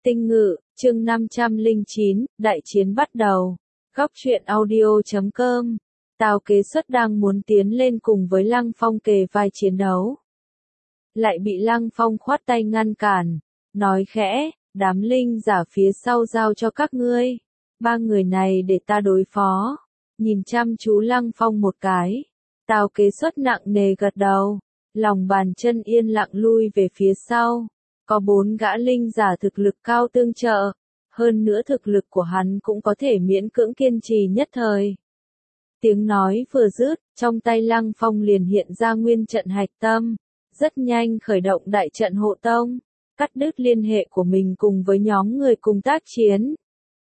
Tinh Ngự, chương 509, đại chiến bắt đầu. Góc truyện audio.com. Tào Kế Xuất đang muốn tiến lên cùng với Lăng Phong kề vai chiến đấu. Lại bị Lăng Phong khoát tay ngăn cản, nói khẽ, đám linh giả phía sau giao cho các ngươi. Ba người này để ta đối phó. Nhìn chăm chú Lăng Phong một cái. Tào Kế Xuất nặng nề gật đầu. Lòng bàn chân yên lặng lui về phía sau. Có 4 gã linh giả thực lực cao tương trợ, hơn nữa thực lực của hắn cũng có thể miễn cưỡng kiên trì nhất thời. Tiếng nói vừa dứt, trong tay Lăng Phong liền hiện ra nguyên trận hạch tâm, rất nhanh khởi động đại trận hộ tông, cắt đứt liên hệ của mình cùng với nhóm người cùng tác chiến.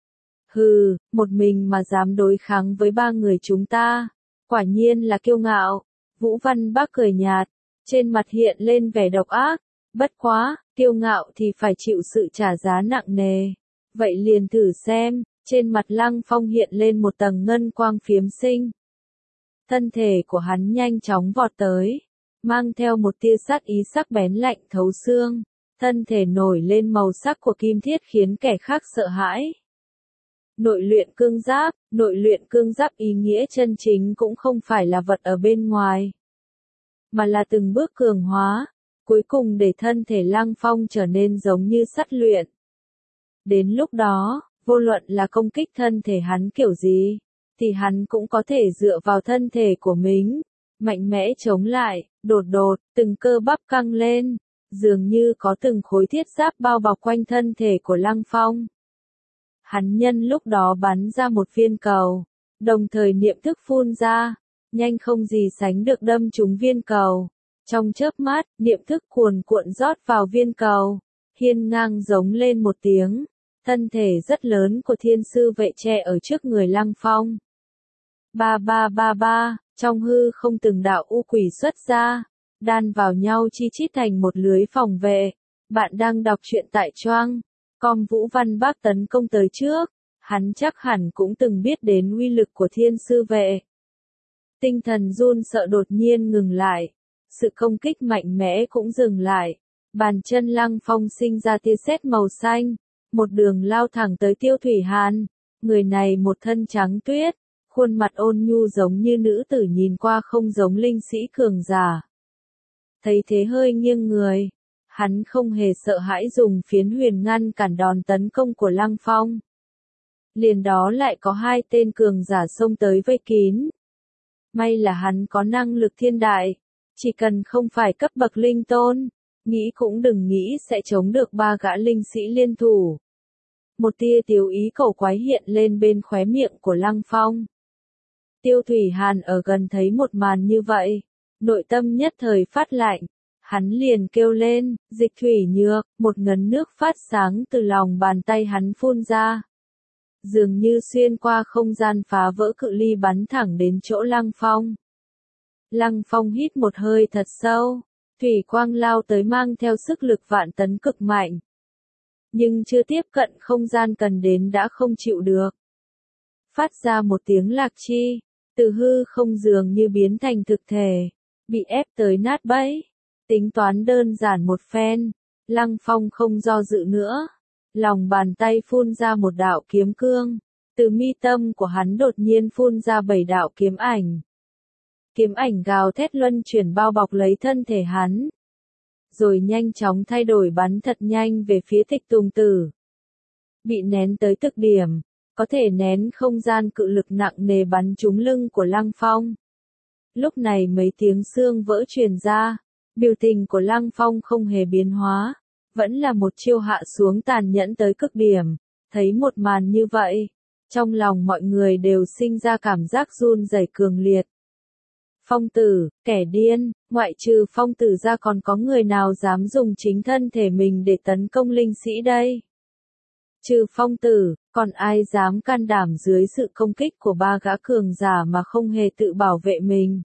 Hừ, một mình mà dám đối kháng với 3 người chúng ta, quả nhiên là kiêu ngạo. Vũ Văn Bác cười nhạt, trên mặt hiện lên vẻ độc ác. Bất quá, kiêu ngạo thì phải chịu sự trả giá nặng nề. Vậy liền thử xem, trên mặt Lăng Phong hiện lên một tầng ngân quang phiếm sinh. Thân thể của hắn nhanh chóng vọt tới, mang theo một tia sát ý sắc bén lạnh thấu xương. Thân thể nổi lên màu sắc của kim thiết khiến kẻ khác sợ hãi. Nội luyện cương giáp ý nghĩa chân chính cũng không phải là vật ở bên ngoài, mà là từng bước cường hóa. Cuối cùng để thân thể Lăng Phong trở nên giống như sắt luyện. Đến lúc đó, vô luận là công kích thân thể hắn kiểu gì, thì hắn cũng có thể dựa vào thân thể của mình, mạnh mẽ chống lại. Đột, từng cơ bắp căng lên, dường như có từng khối thiết giáp bao bọc quanh thân thể của Lăng Phong. Hắn nhân lúc đó bắn ra một viên cầu, đồng thời niệm thức phun ra, nhanh không gì sánh được đâm trúng viên cầu. Trong chớp mắt, niệm thức cuồn cuộn rót vào viên cầu, hiên ngang giống lên một tiếng, thân thể rất lớn của thiên sư vệ che ở trước người Lăng Phong. Ba, trong hư không từng đạo u quỷ xuất ra, đan vào nhau chi chít thành một lưới phòng vệ. Bạn đang đọc truyện tại Choang. Com. Vũ Văn Bác tấn công tới trước, hắn chắc hẳn cũng từng biết đến uy lực của thiên sư vệ. Tinh thần run sợ đột nhiên ngừng lại. Sự công kích mạnh mẽ cũng dừng lại. Bàn chân Lăng Phong sinh ra tia sét màu xanh, một đường lao thẳng tới Tiêu Thủy Hàn. Người này một thân trắng tuyết, khuôn mặt ôn nhu giống như nữ tử nhìn qua không giống linh sĩ cường giả. Thấy thế hơi nghiêng người, hắn không hề sợ hãi dùng phiến huyền ngăn cản đòn tấn công của Lăng Phong. Liền đó lại có 2 tên cường giả xông tới vây kín. May là hắn có năng lực thiên đại. Chỉ cần không phải cấp bậc linh tôn, nghĩ cũng đừng nghĩ sẽ chống được 3 gã linh sĩ liên thủ. Một tia tiểu ý cổ quái hiện lên bên khóe miệng của Lăng Phong. Tiêu Thủy Hàn ở gần thấy một màn như vậy, nội tâm nhất thời phát lạnh, hắn liền kêu lên, dịch thủy nhược, một ngấn nước phát sáng từ lòng bàn tay hắn phun ra. Dường như xuyên qua không gian phá vỡ cự ly bắn thẳng đến chỗ Lăng Phong. Lăng Phong hít một hơi thật sâu, thủy quang lao tới mang theo sức lực vạn tấn cực mạnh. Nhưng chưa tiếp cận không gian cần đến đã không chịu được. Phát ra một tiếng lạc chi, từ hư không dường như biến thành thực thể, bị ép tới nát bấy. Tính toán đơn giản một phen, Lăng Phong không do dự nữa. Lòng bàn tay phun ra một đạo kiếm cương, từ mi tâm của hắn đột nhiên phun ra 7 đạo kiếm ảnh. Kiếm ảnh gào thét luân chuyển bao bọc lấy thân thể hắn. Rồi nhanh chóng thay đổi bắn thật nhanh về phía Tịch Tùng Tử. Bị nén tới cực điểm, có thể nén không gian cự lực nặng nề bắn trúng lưng của Lăng Phong. Lúc này mấy tiếng xương vỡ truyền ra, biểu tình của Lăng Phong không hề biến hóa, vẫn là một chiêu hạ xuống tàn nhẫn tới cực điểm. Thấy một màn như vậy, trong lòng mọi người đều sinh ra cảm giác run rẩy cường liệt. Phong tử, kẻ điên, ngoại trừ Phong tử ra còn có người nào dám dùng chính thân thể mình để tấn công linh sĩ đây? Trừ Phong tử, còn ai dám can đảm dưới sự công kích của 3 gã cường giả mà không hề tự bảo vệ mình?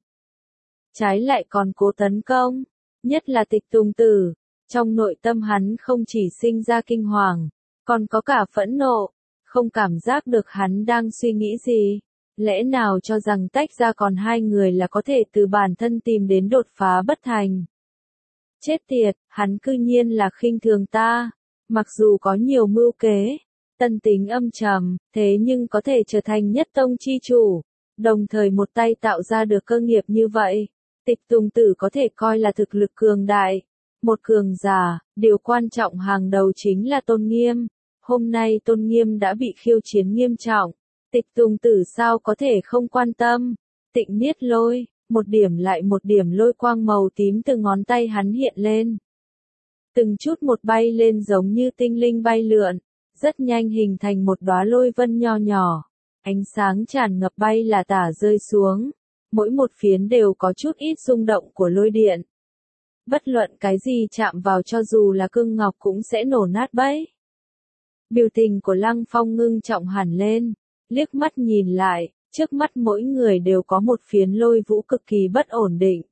Trái lại còn cố tấn công, nhất là Tịch Tùng Tử. Trong nội tâm hắn không chỉ sinh ra kinh hoàng, còn có cả phẫn nộ, không cảm giác được hắn đang suy nghĩ gì. Lẽ nào cho rằng tách ra còn 2 người là có thể từ bản thân tìm đến đột phá bất thành? Chết tiệt, hắn cư nhiên là khinh thường ta. Mặc dù có nhiều mưu kế, tân tính âm trầm, thế nhưng có thể trở thành nhất tông chi chủ, đồng thời một tay tạo ra được cơ nghiệp như vậy. Tịch Tùng Tử có thể coi là thực lực cường đại. Một cường giả, điều quan trọng hàng đầu chính là tôn nghiêm. Hôm nay tôn nghiêm đã bị khiêu chiến nghiêm trọng. Tịch Tùng Tử sao có thể không quan tâm. Tịnh Niết Lôi, một điểm lại một điểm lôi quang màu tím từ ngón tay hắn hiện lên. Từng chút một bay lên giống như tinh linh bay lượn, rất nhanh hình thành một đóa lôi vân nho nhỏ. Ánh sáng tràn ngập bay là tả rơi xuống. Mỗi một phiến đều có chút ít rung động của lôi điện. Bất luận cái gì chạm vào cho dù là cương ngọc cũng sẽ nổ nát bấy. Biểu tình của Lăng Phong ngưng trọng hẳn lên, liếc mắt nhìn lại, trước mắt mỗi người đều có một phiến lôi vũ cực kỳ bất ổn định.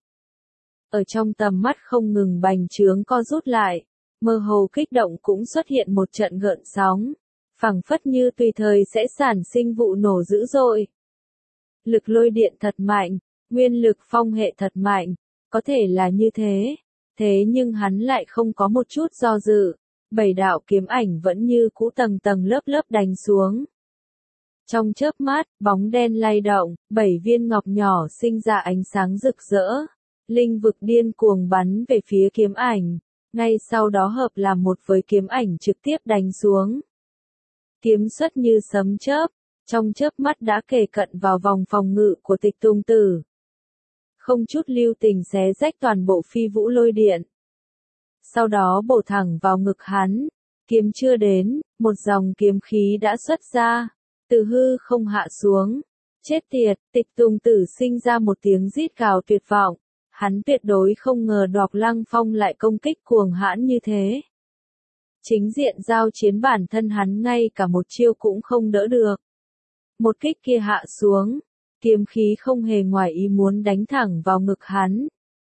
Ở trong tầm mắt không ngừng bành trướng co rút lại, mơ hồ kích động cũng xuất hiện một trận gợn sóng, phảng phất như tùy thời sẽ sản sinh vụ nổ dữ dội. Lực lôi điện thật mạnh, nguyên lực phong hệ thật mạnh, có thể là như thế, thế nhưng hắn lại không có một chút do dự, 7 đạo kiếm ảnh vẫn như cũ tầng tầng lớp lớp đánh xuống. Trong chớp mắt, bóng đen lay động, 7 viên ngọc nhỏ sinh ra ánh sáng rực rỡ, linh vực điên cuồng bắn về phía kiếm ảnh, ngay sau đó hợp làm một với kiếm ảnh trực tiếp đánh xuống. Kiếm xuất như sấm chớp, trong chớp mắt đã kề cận vào vòng phòng ngự của Tịch Tùng Tử. Không chút lưu tình xé rách toàn bộ phi vũ lôi điện. Sau đó bổ thẳng vào ngực hắn, kiếm chưa đến, một dòng kiếm khí đã xuất ra, từ hư không hạ xuống. Chết tiệt, Tịch Tùng Tử sinh ra một tiếng rít gào tuyệt vọng, hắn tuyệt đối không ngờ Đoạt Lăng Phong lại công kích cuồng hãn như thế. Chính diện giao chiến bản thân hắn ngay cả một chiêu cũng không đỡ được. Một kích kia hạ xuống, kiếm khí không hề ngoài ý muốn đánh thẳng vào ngực hắn.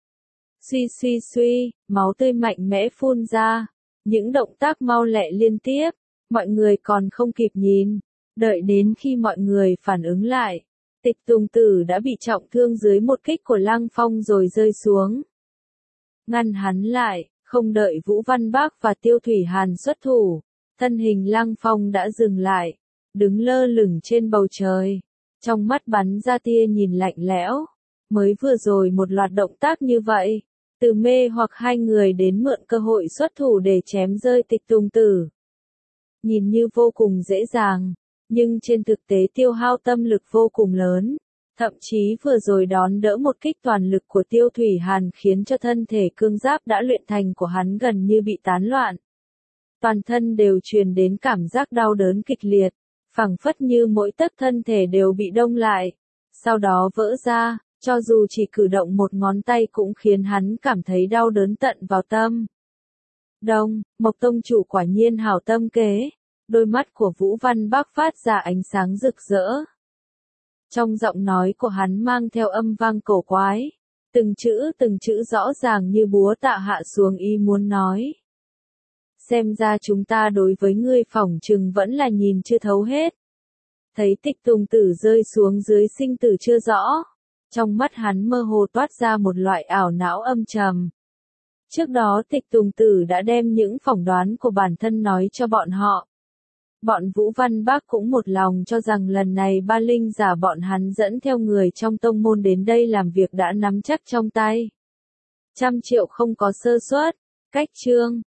Suy suy suy, máu tươi mạnh mẽ phun ra, những động tác mau lẹ liên tiếp, mọi người còn không kịp nhìn, đợi đến khi mọi người phản ứng lại, Tịch Tùng Tử đã bị trọng thương dưới một kích của Lăng Phong rồi rơi xuống. Ngăn hắn lại, không đợi Vũ Văn Bác và Tiêu Thủy Hàn xuất thủ, thân hình Lăng Phong đã dừng lại, đứng lơ lửng trên bầu trời, trong mắt bắn ra tia nhìn lạnh lẽo. Mới vừa rồi một loạt động tác như vậy, từ mê hoặc hai người đến mượn cơ hội xuất thủ để chém rơi Tịch Tùng Tử. Nhìn như vô cùng dễ dàng, nhưng trên thực tế tiêu hao tâm lực vô cùng lớn. Thậm chí vừa rồi đón đỡ một kích toàn lực của Tiêu Thủy Hàn khiến cho thân thể cương giáp đã luyện thành của hắn gần như bị tán loạn. Toàn thân đều truyền đến cảm giác đau đớn kịch liệt, phảng phất như mỗi tấc thân thể đều bị đông lại, sau đó vỡ ra, cho dù chỉ cử động một ngón tay cũng khiến hắn cảm thấy đau đớn tận vào tâm. Đông, Mộc Tông chủ quả nhiên hảo tâm kế, đôi mắt của Vũ Văn Bác phát ra ánh sáng rực rỡ. Trong giọng nói của hắn mang theo âm vang cổ quái, từng chữ rõ ràng như búa tạ hạ xuống ý muốn nói. Xem ra chúng ta đối với ngươi phỏng chừng vẫn là nhìn chưa thấu hết. Thấy Tịch Tùng Tử rơi xuống dưới sinh tử chưa rõ, trong mắt hắn mơ hồ toát ra một loại ảo não âm trầm. Trước đó Tịch Tùng Tử đã đem những phỏng đoán của bản thân nói cho bọn họ. Bọn Vũ Văn Bác cũng một lòng cho rằng lần này ba linh giả bọn hắn dẫn theo người trong tông môn đến đây làm việc đã nắm chắc trong tay. 100 triệu không có sơ suất. Cách chương